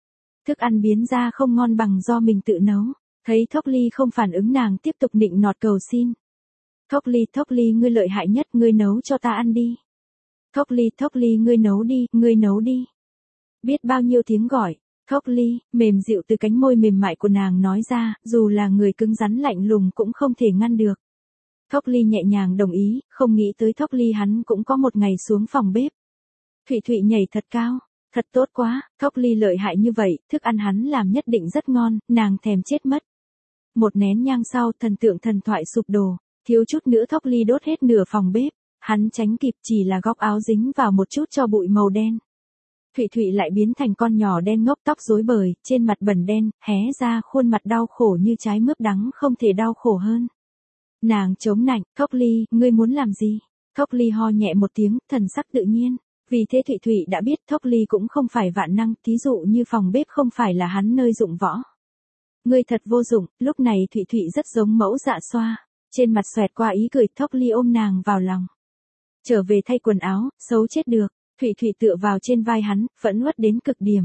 Thức ăn biến ra không ngon bằng do mình tự nấu. Thấy Thốc Ly không phản ứng nàng tiếp tục nịnh nọt cầu xin. Thốc Ly, Thốc Ly ngươi lợi hại nhất, ngươi nấu cho ta ăn đi. Thốc Ly, Thốc Ly ngươi nấu đi, ngươi nấu đi. Biết bao nhiêu tiếng gọi, Thốc Ly, mềm dịu từ cánh môi mềm mại của nàng nói ra, dù là người cứng rắn lạnh lùng cũng không thể ngăn được. Thốc Ly nhẹ nhàng đồng ý, không nghĩ tới Thốc Ly hắn cũng có một ngày xuống phòng bếp. Thụy Thụy nhảy thật cao, thật tốt quá, Thốc Ly lợi hại như vậy, thức ăn hắn làm nhất định rất ngon, nàng thèm chết mất. Một nén nhang sau, thần tượng thần thoại sụp đổ, thiếu chút nữa Thốc Ly đốt hết nửa phòng bếp, hắn tránh kịp chỉ là góc áo dính vào một chút tro bụi màu đen. Thụy Thụy lại biến thành con nhỏ đen ngốc tóc rối bời, trên mặt bẩn đen, hé ra khuôn mặt đau khổ như trái mướp đắng không thể đau khổ hơn. Nàng chống nạnh, Thốc Ly, ngươi muốn làm gì? Thốc Ly ho nhẹ một tiếng, thần sắc tự nhiên. Vì thế Thụy Thụy đã biết Thốc Ly cũng không phải vạn năng, thí dụ như phòng bếp không phải là hắn nơi dụng võ. Ngươi thật vô dụng, lúc này Thụy Thụy rất giống mẫu Dạ Xoa, trên mặt xoẹt qua ý cười. Thốc Ly ôm nàng vào lòng. Trở về thay quần áo, xấu chết được. Thụy Thụy tựa vào trên vai hắn, phẫn uất đến cực điểm.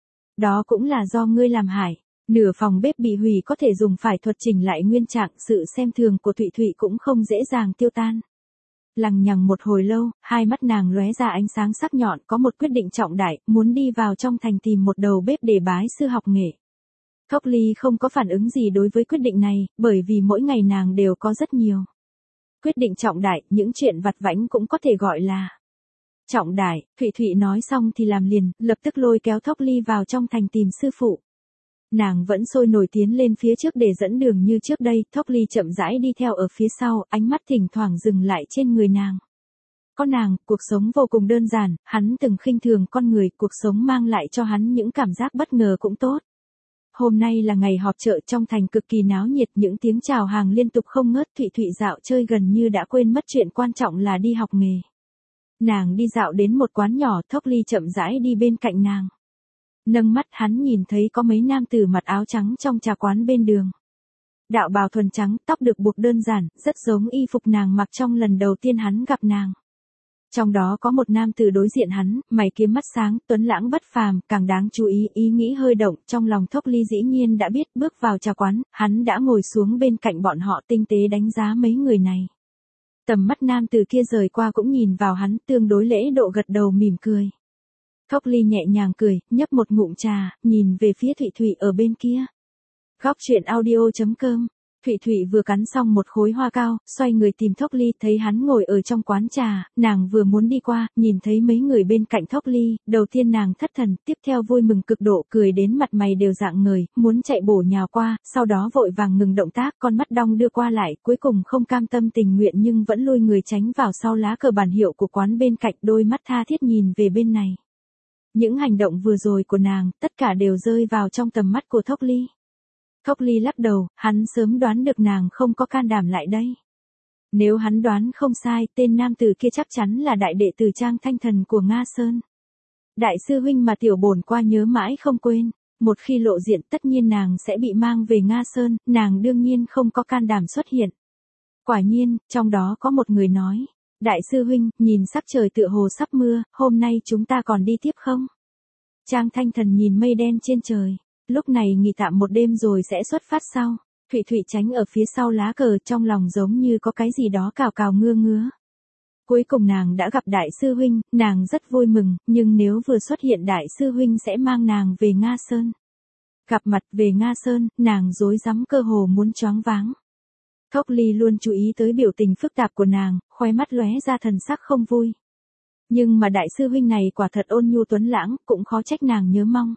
Đó cũng là do ngươi làm hại. Nửa phòng bếp bị hủy có thể dùng phải thuật chỉnh lại nguyên trạng, sự xem thường của Thụy Thụy cũng không dễ dàng tiêu tan. Lằng nhằng một hồi lâu, hai mắt nàng lóe ra ánh sáng sắc nhọn, có một quyết định trọng đại, muốn đi vào trong thành tìm một đầu bếp để bái sư học nghệ. Thốc Ly không có phản ứng gì đối với quyết định này, bởi vì mỗi ngày nàng đều có rất nhiều quyết định trọng đại, những chuyện vặt vãnh cũng có thể gọi là trọng đại. Thụy Thụy nói xong thì làm liền, lập tức lôi kéo Thốc Ly vào trong thành tìm sư phụ. Nàng vẫn sôi nổi tiến lên phía trước để dẫn đường như trước đây, Thốc Ly chậm rãi đi theo ở phía sau, ánh mắt thỉnh thoảng dừng lại trên người nàng. Có nàng, cuộc sống vô cùng đơn giản, hắn từng khinh thường con người, cuộc sống mang lại cho hắn những cảm giác bất ngờ cũng tốt. Hôm nay là ngày họp chợ trong thành cực kỳ náo nhiệt, những tiếng chào hàng liên tục không ngớt. Thụy Thụy dạo chơi gần như đã quên mất chuyện quan trọng là đi học nghề. Nàng đi dạo đến một quán nhỏ, Thốc Ly chậm rãi đi bên cạnh nàng. Nâng mắt hắn nhìn thấy có mấy nam tử mặc áo trắng trong trà quán bên đường. Đạo bào thuần trắng, tóc được buộc đơn giản, rất giống y phục nàng mặc trong lần đầu tiên hắn gặp nàng. Trong đó có một nam tử đối diện hắn, mày kiếm mắt sáng, tuấn lãng bất phàm, càng đáng chú ý, ý nghĩ hơi động, trong lòng Thốc Ly dĩ nhiên đã biết. Bước vào trà quán, hắn đã ngồi xuống bên cạnh bọn họ, tinh tế đánh giá mấy người này. Tầm mắt nam tử kia rời qua cũng nhìn vào hắn, tương đối lễ độ gật đầu mỉm cười. Thốc Ly nhẹ nhàng cười, nhấp một ngụm trà, nhìn về phía Thụy Thụy ở bên kia. Góc truyện audio chấm com. Thụy Thụy vừa cắn xong một khối hoa cao, xoay người tìm Thốc Ly, thấy hắn ngồi ở trong quán trà, nàng vừa muốn đi qua, nhìn thấy mấy người bên cạnh Thốc Ly, đầu tiên nàng thất thần, tiếp theo vui mừng cực độ, cười đến mặt mày đều rạng ngời, muốn chạy bổ nhào qua, sau đó vội vàng ngừng động tác, con mắt đong đưa qua lại, cuối cùng không cam tâm tình nguyện nhưng vẫn lui người tránh vào sau lá cờ bản hiệu của quán bên cạnh, đôi mắt tha thiết nhìn về bên này. Những hành động vừa rồi của nàng, tất cả đều rơi vào trong tầm mắt của Thốc Ly. Thốc Ly lắc đầu, hắn sớm đoán được nàng không có can đảm lại đây. Nếu hắn đoán không sai, tên nam tử kia chắc chắn là đại đệ tử Trang Thanh Thần của Nga Sơn. Đại sư huynh mà tiểu bổn qua nhớ mãi không quên, một khi lộ diện tất nhiên nàng sẽ bị mang về Nga Sơn, nàng đương nhiên không có can đảm xuất hiện. Quả nhiên, trong đó có một người nói, đại sư huynh, nhìn sắc trời tựa hồ sắp mưa, hôm nay chúng ta còn đi tiếp không? Trang Thanh Thần nhìn mây đen trên trời. Lúc này nghỉ tạm một đêm rồi sẽ xuất phát sau. Thụy Thụy tránh ở phía sau lá cờ, trong lòng giống như có cái gì đó cào cào ngưa ngứa. Cuối cùng nàng đã gặp đại sư huynh, nàng rất vui mừng, nhưng nếu vừa xuất hiện đại sư huynh sẽ mang nàng về Nga Sơn. Gặp mặt về Nga Sơn, nàng rối rắm cơ hồ muốn choáng váng. Thốc Ly luôn chú ý tới biểu tình phức tạp của nàng, khóe mắt lóe ra thần sắc không vui. Nhưng mà đại sư huynh này quả thật ôn nhu tuấn lãng, cũng khó trách nàng nhớ mong.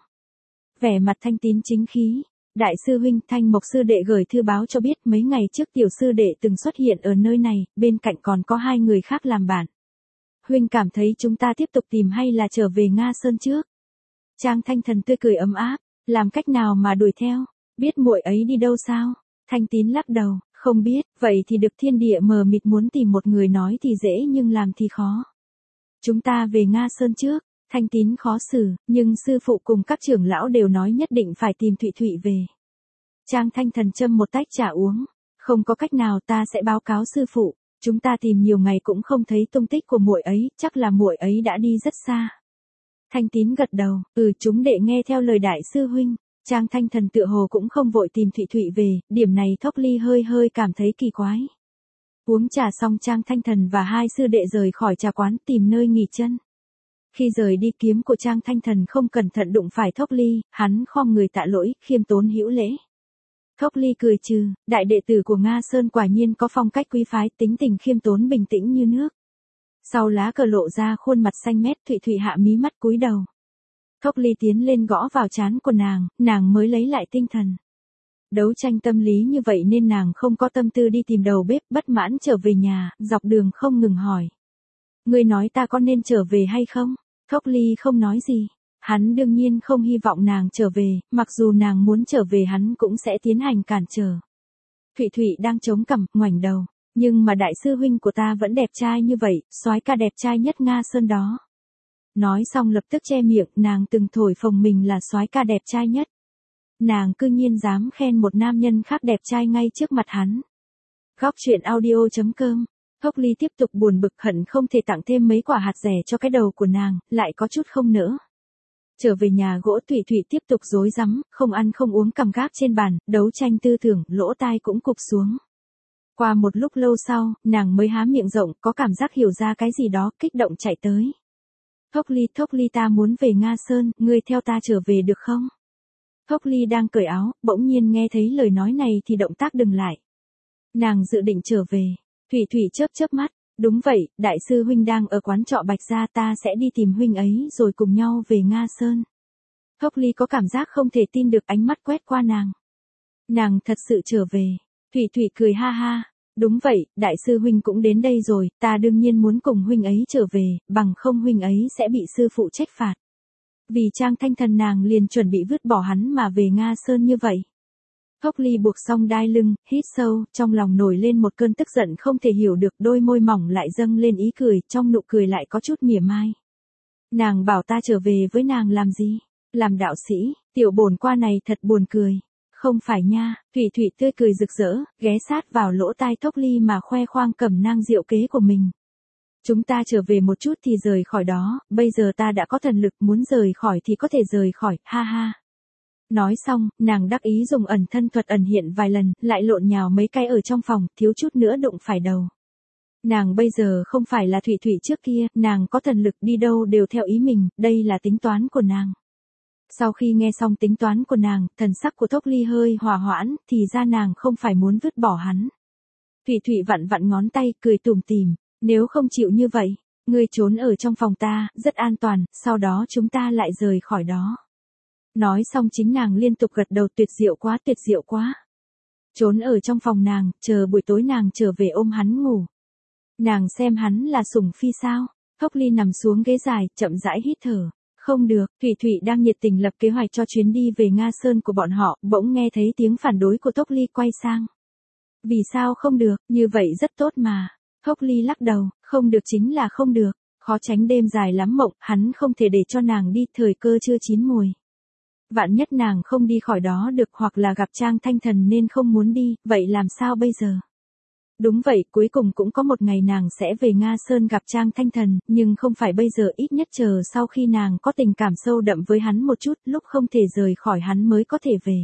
Vẻ mặt thanh tín chính khí. Đại sư huynh, Thanh Mộc sư đệ gửi thư báo cho biết mấy ngày trước tiểu sư đệ từng xuất hiện ở nơi này, bên cạnh còn có hai người khác làm bạn. Huynh cảm thấy chúng ta tiếp tục tìm hay là trở về Nga Sơn trước? Trang Thanh Thần tươi cười ấm áp, làm cách nào mà đuổi theo, biết muội ấy đi đâu sao? Thanh Tín lắc đầu, không biết, vậy thì được thiên địa mờ mịt, muốn tìm một người nói thì dễ nhưng làm thì khó. Chúng ta về Nga Sơn trước. Thanh Tín khó xử, nhưng sư phụ cùng các trưởng lão đều nói nhất định phải tìm Thụy Thụy về. Trang Thanh Thần châm một tách trà uống, không có cách nào, ta sẽ báo cáo sư phụ, chúng ta tìm nhiều ngày cũng không thấy tung tích của muội ấy, chắc là muội ấy đã đi rất xa. Thanh Tín gật đầu, ừ chúng đệ nghe theo lời đại sư huynh. Trang Thanh Thần tựa hồ cũng không vội tìm Thụy Thụy về, điểm này Thốc Ly hơi hơi cảm thấy kỳ quái. Uống trà xong Trang Thanh Thần và hai sư đệ rời khỏi trà quán tìm nơi nghỉ chân. Khi rời đi kiếm của Trang Thanh Thần không cẩn thận đụng phải Thốc Ly, hắn khom người tạ lỗi, khiêm tốn hữu lễ. Thốc Ly cười trừ, đại đệ tử của Nga Sơn quả nhiên có phong cách quý phái, tính tình khiêm tốn bình tĩnh như nước. Sau lá cờ lộ ra khuôn mặt xanh mét, Thụy Thụy hạ mí mắt cúi đầu. Thốc Ly tiến lên gõ vào trán của nàng, nàng mới lấy lại tinh thần. Đấu tranh tâm lý như vậy nên nàng không có tâm tư đi tìm đầu bếp, bất mãn trở về nhà, dọc đường không ngừng hỏi. Ngươi nói ta có nên trở về hay không? Thốc Ly không nói gì. Hắn đương nhiên không hy vọng nàng trở về, mặc dù nàng muốn trở về hắn cũng sẽ tiến hành cản trở. Thụy Thụy đang chống cằm, ngoảnh đầu. Nhưng mà đại sư huynh của ta vẫn đẹp trai như vậy, soái ca đẹp trai nhất Nga Sơn đó. Nói xong lập tức che miệng, nàng từng thổi phồng mình là soái ca đẹp trai nhất. Nàng cư nhiên dám khen một nam nhân khác đẹp trai ngay trước mặt hắn. Góc truyện audio chấm com. Thốc Ly tiếp tục buồn bực hận không thể tặng thêm mấy quả hạt rẻ cho cái đầu của nàng, lại có chút không nỡ. Trở về nhà gỗ Thụy Thụy tiếp tục rối rắm, không ăn không uống cầm gác trên bàn, đấu tranh tư tưởng, lỗ tai cũng cụp xuống. Qua một lúc lâu sau, nàng mới há miệng rộng, có cảm giác hiểu ra cái gì đó, kích động chạy tới. Thốc Ly, Thốc Ly ta muốn về Nga Sơn, ngươi theo ta trở về được không? Thốc Ly đang cởi áo, bỗng nhiên nghe thấy lời nói này thì động tác dừng lại. Nàng dự định trở về. Thụy Thụy chớp chớp mắt, đúng vậy, đại sư huynh đang ở quán trọ Bạch Gia, ta sẽ đi tìm huynh ấy rồi cùng nhau về Nga Sơn. Thốc Ly có cảm giác không thể tin được, ánh mắt quét qua nàng. Nàng thật sự trở về. Thụy Thụy cười ha ha, đúng vậy, đại sư huynh cũng đến đây rồi, ta đương nhiên muốn cùng huynh ấy trở về, bằng không huynh ấy sẽ bị sư phụ trách phạt. Vì Trang Thanh Thần nàng liền chuẩn bị vứt bỏ hắn mà về Nga Sơn như vậy. Thốc Ly buộc xong đai lưng, hít sâu, trong lòng nổi lên một cơn tức giận không thể hiểu được, đôi môi mỏng lại dâng lên ý cười, trong nụ cười lại có chút mỉa mai. Nàng bảo ta trở về với nàng làm gì? Làm đạo sĩ, tiểu bổn qua này thật buồn cười. Không phải nha, Thụy Thụy tươi cười rực rỡ, ghé sát vào lỗ tai Thốc Ly mà khoe khoang cẩm nang diệu kế của mình. Chúng ta trở về một chút thì rời khỏi đó, bây giờ ta đã có thần lực, muốn rời khỏi thì có thể rời khỏi, ha ha. Nói xong, nàng đắc ý dùng ẩn thân thuật ẩn hiện vài lần, lại lộn nhào mấy cái ở trong phòng, thiếu chút nữa đụng phải đầu. Nàng bây giờ không phải là Thụy Thụy trước kia, nàng có thần lực đi đâu đều theo ý mình, đây là tính toán của nàng. Sau khi nghe xong tính toán của nàng, thần sắc của Thốc Ly hơi hòa hoãn, thì ra nàng không phải muốn vứt bỏ hắn. Thụy Thụy vặn vặn ngón tay, cười tủm tỉm, nếu không chịu như vậy, ngươi trốn ở trong phòng ta, rất an toàn, sau đó chúng ta lại rời khỏi đó. Nói xong chính nàng liên tục gật đầu, tuyệt diệu quá, tuyệt diệu quá. Trốn ở trong phòng nàng, chờ buổi tối nàng trở về ôm hắn ngủ. Nàng xem hắn là sủng phi sao? Thốc Ly nằm xuống ghế dài, chậm rãi hít thở. Không được, Thụy Thụy đang nhiệt tình lập kế hoạch cho chuyến đi về Nga Sơn của bọn họ, bỗng nghe thấy tiếng phản đối của Thốc Ly quay sang. Vì sao không được, như vậy rất tốt mà. Thốc Ly lắc đầu, không được chính là không được, khó tránh đêm dài lắm mộng, hắn không thể để cho nàng đi, thời cơ chưa chín mùi. Vạn nhất nàng không đi khỏi đó được, hoặc là gặp Trang Thanh Thần nên không muốn đi, vậy làm sao bây giờ? Đúng vậy, cuối cùng cũng có một ngày nàng sẽ về Nga Sơn gặp Trang Thanh Thần, nhưng không phải bây giờ, ít nhất chờ sau khi nàng có tình cảm sâu đậm với hắn một chút, lúc không thể rời khỏi hắn mới có thể về.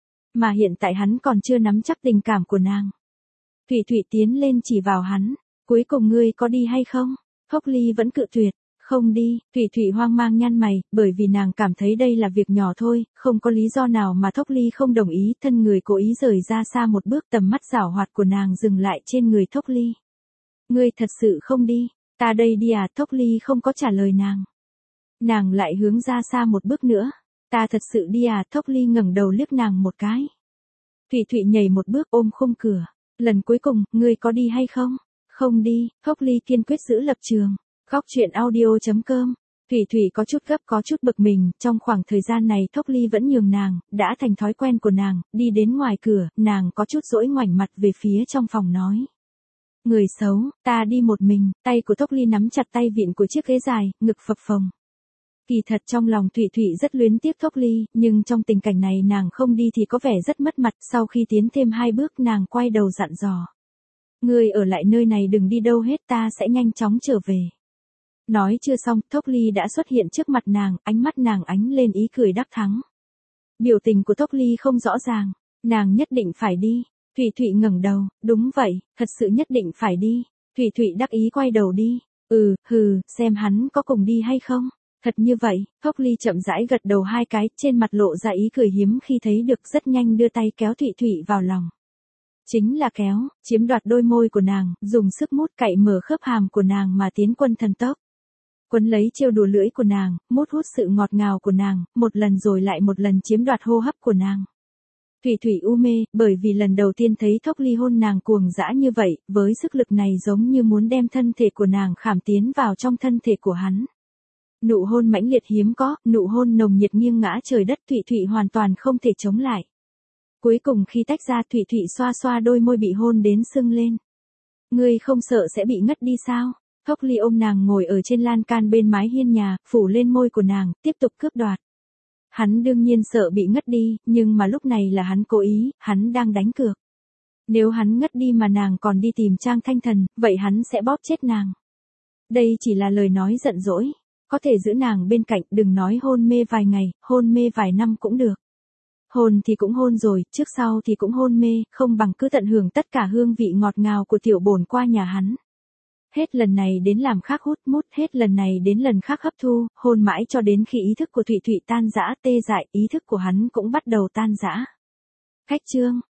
Mà hiện tại hắn còn chưa nắm chắc tình cảm của nàng. Thụy Thụy tiến lên chỉ vào hắn, cuối cùng ngươi có đi hay không? Thốc Ly vẫn cự tuyệt. Không đi, Thụy Thụy hoang mang nhăn mày, bởi vì nàng cảm thấy đây là việc nhỏ thôi, không có lý do nào mà Thốc Ly không đồng ý, thân người cố ý rời ra xa một bước, tầm mắt giảo hoạt của nàng dừng lại trên người Thốc Ly. Ngươi thật sự không đi, ta đây đi à? Thốc Ly không có trả lời nàng. Nàng lại hướng ra xa một bước nữa, ta thật sự đi à? Thốc Ly ngẩng đầu liếc nàng một cái. Thụy Thụy nhảy một bước ôm khung cửa, lần cuối cùng, ngươi có đi hay không? Không đi, Thốc Ly kiên quyết giữ lập trường. Góc truyện audio chấm com. Thụy Thụy có chút gấp, có chút bực mình, trong khoảng thời gian này Thốc Ly vẫn nhường nàng, đã thành thói quen của nàng, đi đến ngoài cửa, nàng có chút dỗi ngoảnh mặt về phía trong phòng nói. Người xấu, ta đi một mình, tay của Thốc Ly nắm chặt tay vịn của chiếc ghế dài, ngực phập phồng. Kỳ thật trong lòng Thụy Thụy rất luyến tiếc Thốc Ly, nhưng trong tình cảnh này nàng không đi thì có vẻ rất mất mặt, sau khi tiến thêm hai bước nàng quay đầu dặn dò. Ngươi ở lại nơi này đừng đi đâu hết, ta sẽ nhanh chóng trở về. Nói chưa xong, Thốc Ly đã xuất hiện trước mặt nàng, ánh mắt nàng ánh lên ý cười đắc thắng. Biểu tình của Thốc Ly không rõ ràng, nàng nhất định phải đi. Thủy Thụy ngẩng đầu, đúng vậy, thật sự nhất định phải đi. Thủy Thụy đắc ý quay đầu đi. Ừ, hừ, xem hắn có cùng đi hay không. Thật như vậy, Thốc Ly chậm rãi gật đầu hai cái, trên mặt lộ ra ý cười hiếm khi thấy được, rất nhanh đưa tay kéo Thụy Thụy vào lòng. Chính là kéo, chiếm đoạt đôi môi của nàng, dùng sức mút cạy mở khớp hàm của nàng mà tiến quân thần tốc. Quấn lấy trêu đùa lưỡi của nàng, mút hút sự ngọt ngào của nàng, một lần rồi lại một lần chiếm đoạt hô hấp của nàng. Thủy Thủy u mê, bởi vì lần đầu tiên thấy Thốc Ly hôn nàng cuồng dã như vậy, với sức lực này giống như muốn đem thân thể của nàng khảm tiến vào trong thân thể của hắn. Nụ hôn mãnh liệt hiếm có, nụ hôn nồng nhiệt nghiêng ngã trời đất, Thủy Thủy hoàn toàn không thể chống lại. Cuối cùng khi tách ra, Thủy Thủy xoa xoa đôi môi bị hôn đến sưng lên. Ngươi không sợ sẽ bị ngất đi sao? Thốc Ly ôm nàng ngồi ở trên lan can bên mái hiên nhà, phủ lên môi của nàng, tiếp tục cướp đoạt. Hắn đương nhiên sợ bị ngất đi, nhưng mà lúc này là hắn cố ý, hắn đang đánh cược. Nếu hắn ngất đi mà nàng còn đi tìm Trang Thanh Thần, vậy hắn sẽ bóp chết nàng. Đây chỉ là lời nói giận dỗi, có thể giữ nàng bên cạnh, đừng nói hôn mê vài ngày, hôn mê vài năm cũng được. Hôn thì cũng hôn rồi, trước sau thì cũng hôn mê, không bằng cứ tận hưởng tất cả hương vị ngọt ngào của tiểu bổn qua nhà hắn. Hết lần này đến làm khác hút mút, hết lần này đến lần khác hấp thu, hôn mãi cho đến khi ý thức của Thụy Thụy tan rã tê dại, ý thức của hắn cũng bắt đầu tan rã. Khách chương